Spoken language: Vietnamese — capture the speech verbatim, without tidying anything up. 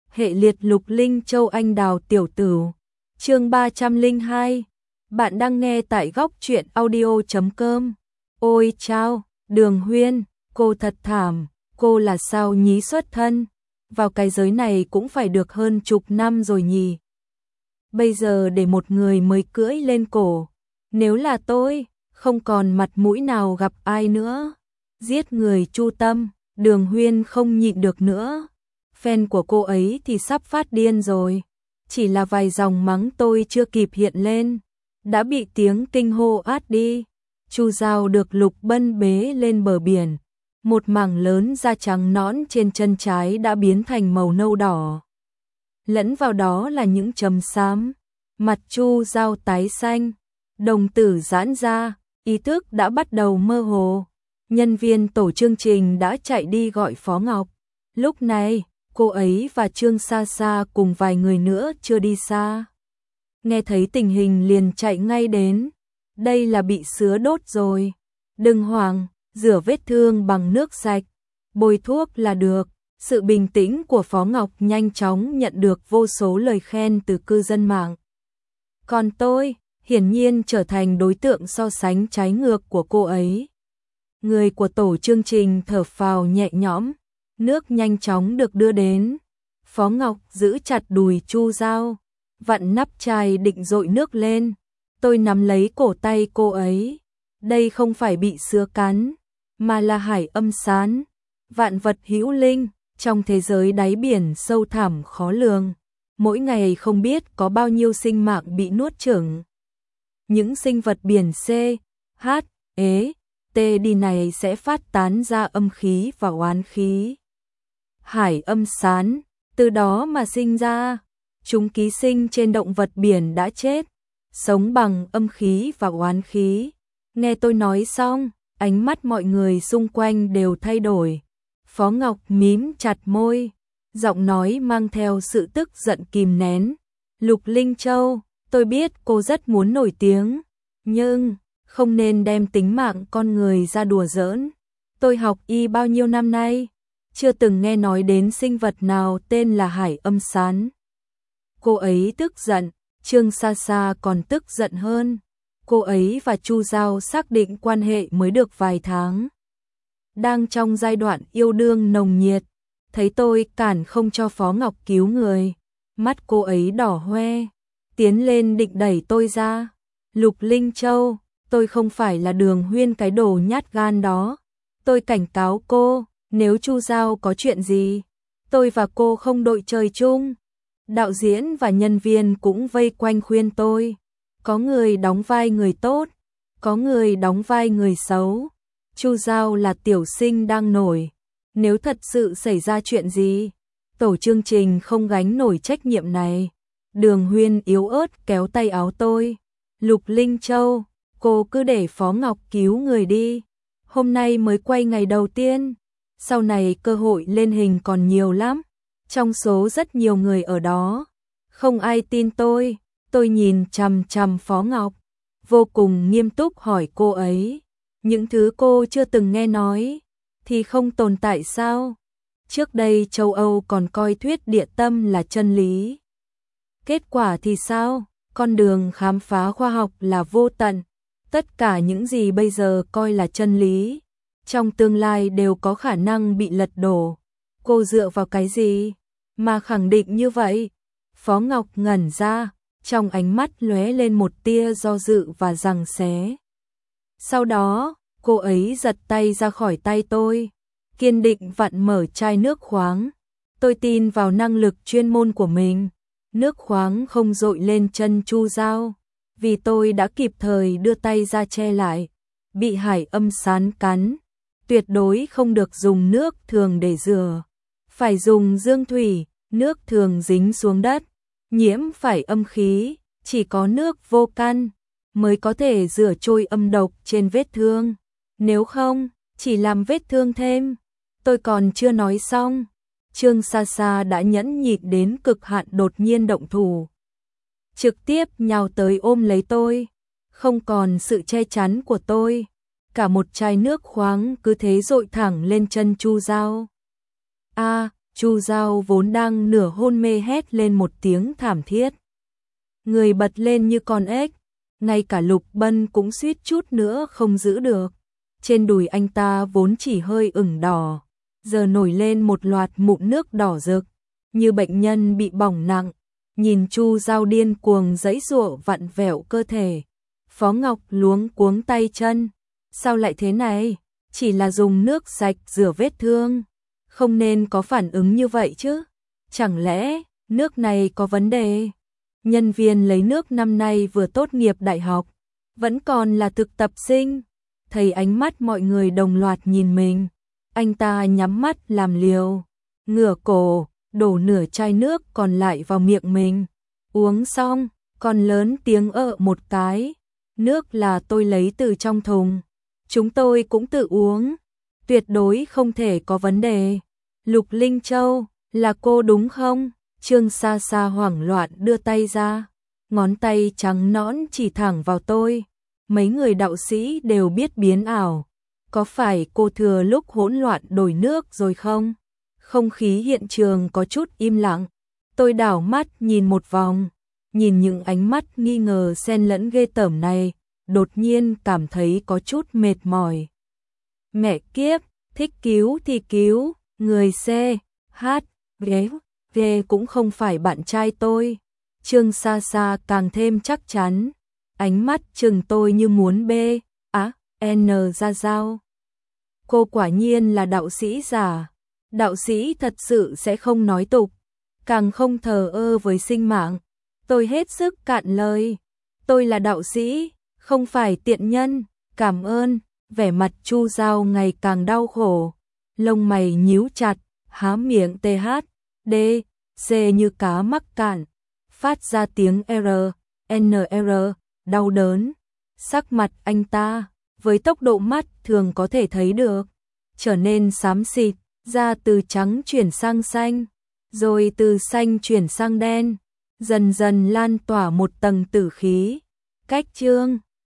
hệ liệt Lục Linh Châu anh đào tiểu tử. Chương ba trăm lẻ hai. Bạn đang nghe tại góc truyện audio chấm com. Ôi chao, Đường Huyên, cô thật thảm, cô là sao nhí xuất thân, vào cái giới này cũng phải được hơn chục năm rồi nhỉ. Bây giờ để một người mới cưỡi lên cổ, nếu là tôi, không còn mặt mũi nào gặp ai nữa. Giết người chu tâm, Đường Huyên không nhịn được nữa. Fan của cô ấy thì sắp phát điên rồi. Chỉ là vài dòng mắng tôi chưa kịp hiện lên, đã bị tiếng kinh hô át đi. Chu Giao được Lục Bân bế lên bờ biển. Một mảng lớn da trắng nõn trên chân trái đã biến thành màu nâu đỏ. Lẫn vào đó là những chấm xám. Mặt Chu Giao tái xanh, đồng tử giãn ra, ý thức đã bắt đầu mơ hồ. Nhân viên tổ chương trình đã chạy đi gọi Phó Ngọc. Lúc này, cô ấy và Trương Sa Sa cùng vài người nữa chưa đi xa. Nghe thấy tình hình liền chạy ngay đến. Đây là bị sứa đốt rồi. Đừng hoảng, rửa vết thương bằng nước sạch, bôi thuốc là được. Sự bình tĩnh của Phó Ngọc nhanh chóng nhận được vô số lời khen từ cư dân mạng. Còn tôi, hiển nhiên trở thành đối tượng so sánh trái ngược của cô ấy. Người của tổ chương trình thở phào nhẹ nhõm, nước nhanh chóng được đưa đến. Phó Ngọc giữ chặt đùi Chu Giao, vặn nắp chai định dội nước lên. Tôi nắm lấy cổ tay cô ấy. Đây không phải bị sứa cắn, mà là hải âm sán, vạn vật hữu linh, trong thế giới đáy biển sâu thẳm khó lường. Mỗi ngày không biết có bao nhiêu sinh mạng bị nuốt chửng. Những sinh vật biển C, H, E, T đi này sẽ phát tán ra âm khí và oán khí. Hải âm sán, từ đó mà sinh ra. Chúng ký sinh trên động vật biển đã chết, sống bằng âm khí và oán khí. Nghe tôi nói xong, ánh mắt mọi người xung quanh đều thay đổi. Phó Ngọc mím chặt môi, giọng nói mang theo sự tức giận kìm nén. Lục Linh Châu, tôi biết cô rất muốn nổi tiếng, nhưng không nên đem tính mạng con người ra đùa giỡn. Tôi học y bao nhiêu năm nay, chưa từng nghe nói đến sinh vật nào tên là hải âm sán. Cô ấy tức giận, Trương Sa Sa còn tức giận hơn. Cô ấy và Chu Giao xác định quan hệ mới được vài tháng, đang trong giai đoạn yêu đương nồng nhiệt. Thấy tôi cản không cho Phó Ngọc cứu người, mắt cô ấy đỏ hoe, tiến lên định đẩy tôi ra. Lục Linh Châu, tôi không phải là Đường Huyên cái đồ nhát gan đó. Tôi cảnh cáo cô, nếu Chu Giao có chuyện gì, tôi và cô không đội trời chung. Đạo diễn và nhân viên cũng vây quanh khuyên tôi. Có người đóng vai người tốt, có người đóng vai người xấu. Chu Giao là tiểu sinh đang nổi. Nếu thật sự xảy ra chuyện gì, tổ chương trình không gánh nổi trách nhiệm này. Đường Huyên yếu ớt kéo tay áo tôi. Lục Linh Châu, cô cứ để Phó Ngọc cứu người đi. Hôm nay mới quay ngày đầu tiên, sau này cơ hội lên hình còn nhiều lắm. Trong số rất nhiều người ở đó, không ai tin tôi. Tôi nhìn chằm chằm Phó Ngọc, vô cùng nghiêm túc hỏi cô ấy. Những thứ cô chưa từng nghe nói thì không tồn tại sao? Trước đây châu Âu còn coi thuyết địa tâm là chân lý. Kết quả thì sao? Con đường khám phá khoa học là vô tận. Tất cả những gì bây giờ coi là chân lý, trong tương lai đều có khả năng bị lật đổ. Cô dựa vào cái gì mà khẳng định như vậy? Phó Ngọc ngẩn ra, trong ánh mắt lóe lên một tia do dự và giằng xé. Sau đó, cô ấy giật tay ra khỏi tay tôi, kiên định vặn mở chai nước khoáng. Tôi tin vào năng lực chuyên môn của mình. Nước khoáng không dội lên chân Chu Giao, vì tôi đã kịp thời đưa tay ra che lại. Bị hải âm sán cắn, tuyệt đối không được dùng nước thường để rửa, phải dùng dương thủy. Nước thường dính xuống đất, nhiễm phải âm khí, chỉ có nước vô căn mới có thể rửa trôi âm độc trên vết thương. Nếu không, chỉ làm vết thương thêm. Tôi còn chưa nói xong, Trương Sa Sa đã nhẫn nhịn đến cực hạn đột nhiên động thủ. Trực tiếp nhào tới ôm lấy tôi, không còn sự che chắn của tôi. Cả một chai nước khoáng cứ thế dội thẳng lên chân Chu Giao. A, Chu Giao vốn đang nửa hôn mê hét lên một tiếng thảm thiết. Người bật lên như con ếch, ngay cả Lục Bân cũng suýt chút nữa không giữ được. Trên đùi anh ta vốn chỉ hơi ửng đỏ, giờ nổi lên một loạt mụn nước đỏ rực, như bệnh nhân bị bỏng nặng. Nhìn Chu Giao điên cuồng giãy giụa vặn vẹo cơ thể, Phó Ngọc luống cuống tay chân. Sao lại thế này? Chỉ là dùng nước sạch rửa vết thương, không nên có phản ứng như vậy chứ. Chẳng lẽ nước này có vấn đề? Nhân viên lấy nước năm nay vừa tốt nghiệp đại học, vẫn còn là thực tập sinh. Thấy ánh mắt mọi người đồng loạt nhìn mình, anh ta nhắm mắt làm liều, ngửa cổ, đổ nửa chai nước còn lại vào miệng mình. Uống xong, còn lớn tiếng ợ một cái. Nước là tôi lấy từ trong thùng, chúng tôi cũng tự uống, tuyệt đối không thể có vấn đề. Lục Linh Châu, là cô đúng không? Trương Sa Sa hoảng loạn đưa tay ra, ngón tay trắng nõn chỉ thẳng vào tôi. Mấy người đạo sĩ đều biết biến ảo, có phải cô thừa lúc hỗn loạn đổi nước rồi không? Không khí hiện trường có chút im lặng. Tôi đảo mắt nhìn một vòng, nhìn những ánh mắt nghi ngờ xen lẫn ghê tởm này, đột nhiên cảm thấy có chút mệt mỏi. Mẹ kiếp, thích cứu thì cứu, người C, H, V, V cũng không phải bạn trai tôi. Trương Sa Sa càng thêm chắc chắn, ánh mắt chừng tôi như muốn B, á, N ra dao. Cô quả nhiên là đạo sĩ giả. Đạo sĩ thật sự sẽ không nói tục, càng không thờ ơ với sinh mạng. Tôi hết sức cạn lời. Tôi là đạo sĩ, không phải tiện nhân. Cảm ơn. Vẻ mặt Chu Giao ngày càng đau khổ, lông mày nhíu chặt, há miệng T H, D, C như cá mắc cạn, phát ra tiếng R, N R, đau đớn. Sắc mặt anh ta, với tốc độ mắt thường có thể thấy được, trở nên xám xịt, da từ trắng chuyển sang xanh, rồi từ xanh chuyển sang đen, dần dần lan tỏa một tầng tử khí. Cách Trương